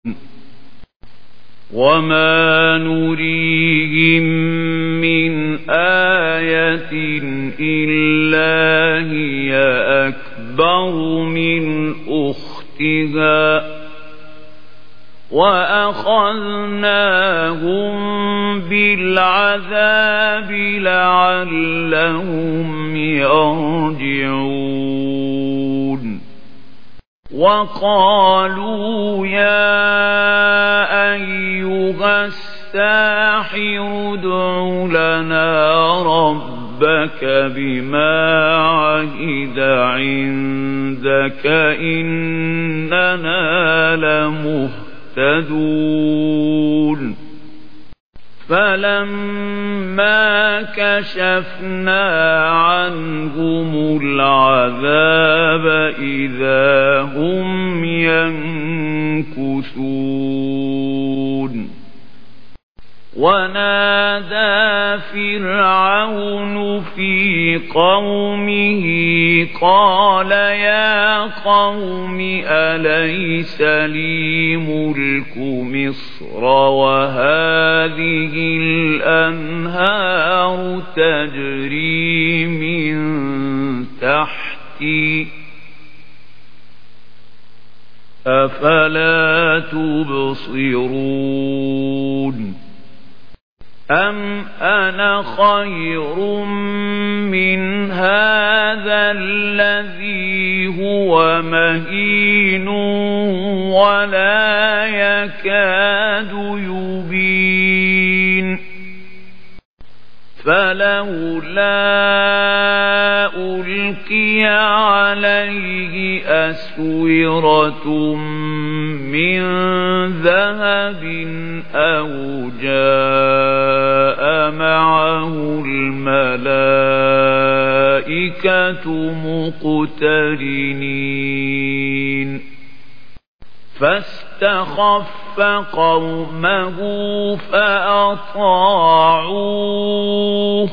وما نريهم من آية إلا هي أكبر من أختها وأخذناهم بالعذاب لعلهم يرجعون وقالوا يا أيها الساحر ادع لنا ربك بما عهد عندك إننا لمهتدون فلما كشفنا عنهم العذاب إذا هم ينكثون ونادى فرعون في قومه قال يا قوم أليس لي ملك مصر وهذه الأنهار تجري من تحتي أفلا تبصرون أم أنا خير من هذا الذي هو مهين ولا يكاد يبين فلولا ألقي عليه أسورة من ذهب أو جاء معه الملائكة مقترنين فاستخف قومه فأطاعوه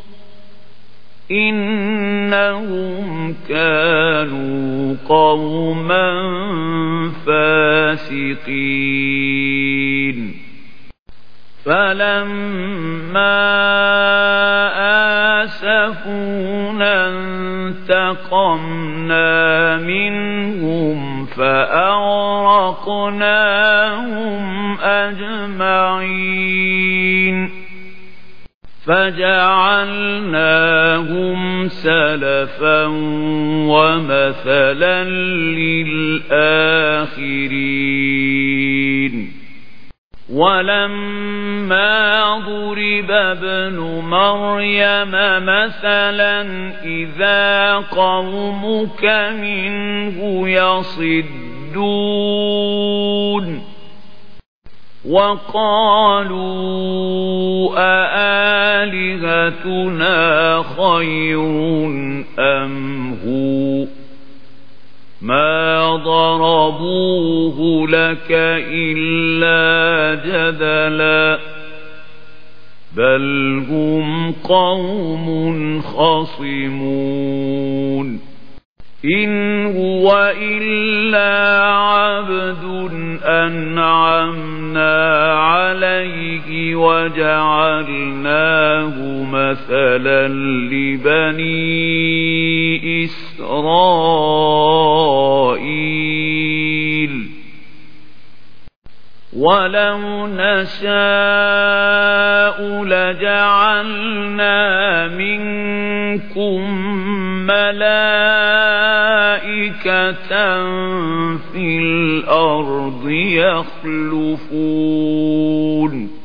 إنهم كانوا قوما فاسقين فلما آسفونا انتقمنا منهم فأغرقناهم أجمعين فجعلناهم سلفا ومثلا للآخرين ولما ضرب ابن مريم مثلا إذا قومك منه يصدون وقالوا أآلهتنا خير أم هو ما ضربوه لك إلا جدلا بل هم قوم خصمون إن هو إلا عبد أنعمنا عليه وجعلناه مثلا لبني إسرائيل ولو نشاء لجعلنا منكم ملائكة في الأرض يخلفون